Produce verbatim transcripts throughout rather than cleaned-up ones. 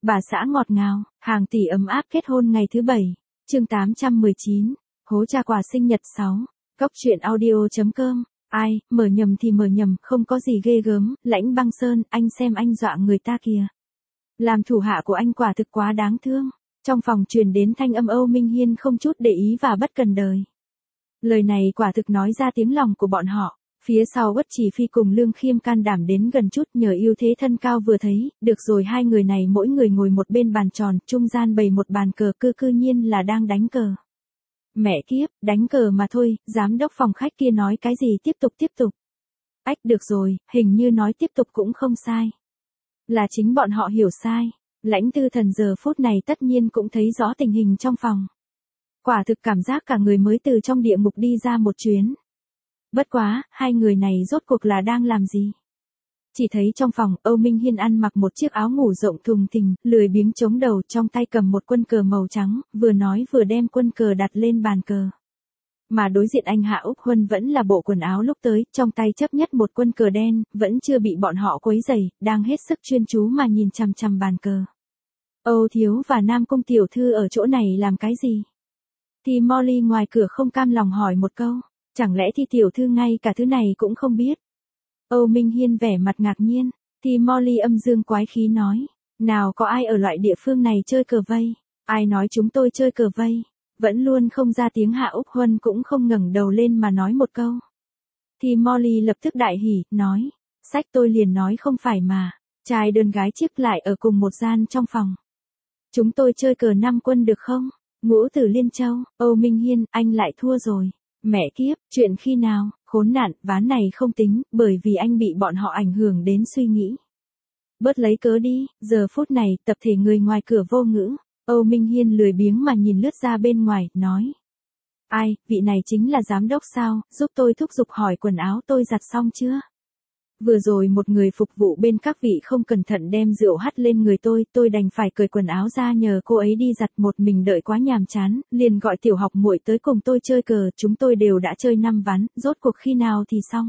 Bà xã ngọt ngào, hàng tỷ ấm áp kết hôn ngày thứ bảy. Chương tám trăm mười chín. Hố cha quà sinh nhật sáu. Cốc truyện audio chấm com. Ai, mở nhầm thì mở nhầm, không có gì ghê gớm. Lãnh Băng Sơn, anh xem anh dọa người ta kìa. Làm thủ hạ của anh quả thực quá đáng thương. Trong phòng truyền đến thanh âm Âu Minh Hiên không chút để ý và bất cần đời. Lời này quả thực nói ra tiếng lòng của bọn họ. Phía sau Uất Chỉ Phi cùng Lương Khiêm can đảm đến gần chút, nhờ ưu thế thân cao vừa thấy, được rồi hai người này mỗi người ngồi một bên bàn tròn, trung gian bày một bàn cờ, cư cư nhiên là đang đánh cờ. Mẹ kiếp, đánh cờ mà thôi, giám đốc phòng khách kia nói cái gì tiếp tục tiếp tục. Ách được rồi, hình như nói tiếp tục cũng không sai. Là chính bọn họ hiểu sai. Lãnh Tư Thần giờ phút này tất nhiên cũng thấy rõ tình hình trong phòng. Quả thực cảm giác cả người mới từ trong địa ngục đi ra một chuyến. Bất quá, hai người này rốt cuộc là đang làm gì? Chỉ thấy trong phòng, Âu Minh Hiên ăn mặc một chiếc áo ngủ rộng thùng thình, lười biếng chống đầu, trong tay cầm một quân cờ màu trắng, vừa nói vừa đem quân cờ đặt lên bàn cờ. Mà đối diện anh Hạ Úc Huân vẫn là bộ quần áo lúc tới, trong tay chấp nhất một quân cờ đen, vẫn chưa bị bọn họ quấy rầy, đang hết sức chuyên chú mà nhìn chằm chằm bàn cờ. Âu Thiếu và Nam Cung tiểu thư ở chỗ này làm cái gì? Thì Molly ngoài cửa không cam lòng hỏi một câu. Chẳng lẽ thì tiểu thư ngay cả thứ này cũng không biết? Âu Minh Hiên vẻ mặt ngạc nhiên. Thì Molly âm dương quái khí nói. Nào có ai ở loại địa phương này chơi cờ vây? Ai nói chúng tôi chơi cờ vây? Vẫn luôn không ra tiếng Hạ Úc Huân cũng không ngẩng đầu lên mà nói một câu. Thì Molly lập tức đại hỉ, nói. Sách tôi liền nói không phải mà. Trai đơn gái chiếc lại ở cùng một gian trong phòng. Chúng tôi chơi cờ năm quân được không? Ngũ Tử Liên Châu, Âu Minh Hiên, anh lại thua rồi. Mẹ kiếp, chuyện khi nào, khốn nạn, ván này không tính, bởi vì anh bị bọn họ ảnh hưởng đến suy nghĩ. Bớt lấy cớ đi, giờ phút này, tập thể người ngoài cửa vô ngữ. Âu Minh Hiên lười biếng mà nhìn lướt ra bên ngoài, nói. Ai, vị này chính là giám đốc sao, giúp tôi thúc giục hỏi quần áo tôi giặt xong chưa? Vừa rồi một người phục vụ bên các vị không cẩn thận đem rượu hắt lên người tôi, tôi đành phải cởi quần áo ra nhờ cô ấy đi giặt, một mình đợi quá nhàm chán, liền gọi tiểu học muội tới cùng tôi chơi cờ, chúng tôi đều đã chơi năm ván, rốt cuộc khi nào thì xong.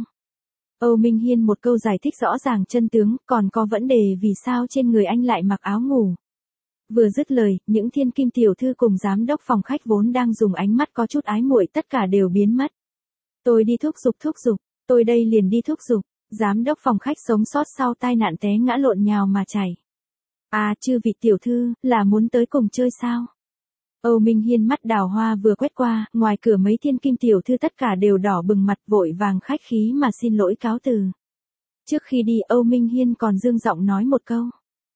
Âu Minh Hiên một câu giải thích rõ ràng chân tướng, còn có vấn đề vì sao trên người anh lại mặc áo ngủ. Vừa dứt lời, những thiên kim tiểu thư cùng giám đốc phòng khách vốn đang dùng ánh mắt có chút ái muội tất cả đều biến mất. Tôi đi thúc giục thúc giục, tôi đây liền đi thúc giục. Giám đốc phòng khách sống sót sau tai nạn té ngã lộn nhào mà chảy. À, chư vị tiểu thư, là muốn tới cùng chơi sao? Âu Minh Hiên mắt đào hoa vừa quét qua, ngoài cửa mấy thiên kim tiểu thư tất cả đều đỏ bừng mặt vội vàng khách khí mà xin lỗi cáo từ. Trước khi đi Âu Minh Hiên còn dương giọng nói một câu.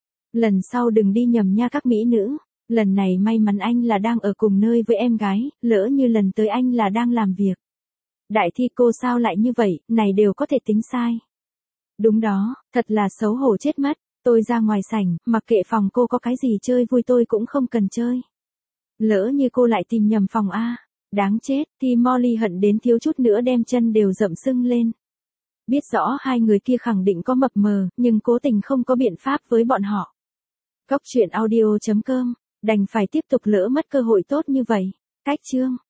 Lần sau đừng đi nhầm nha các mỹ nữ, lần này may mắn anh là đang ở cùng nơi với em gái, lỡ như lần tới anh là đang làm việc. Đại thi cô sao lại như vậy, này đều có thể tính sai. Đúng đó, thật là xấu hổ chết mất, tôi ra ngoài sảnh, mặc kệ phòng cô có cái gì chơi vui tôi cũng không cần chơi. Lỡ như cô lại tìm nhầm phòng A, đáng chết, thì Molly hận đến thiếu chút nữa đem chân đều rậm sưng lên. Biết rõ hai người kia khẳng định có mập mờ, nhưng cố tình không có biện pháp với bọn họ. Cốc truyện audio chấm com, đành phải tiếp tục lỡ mất cơ hội tốt như vậy. Cách chương.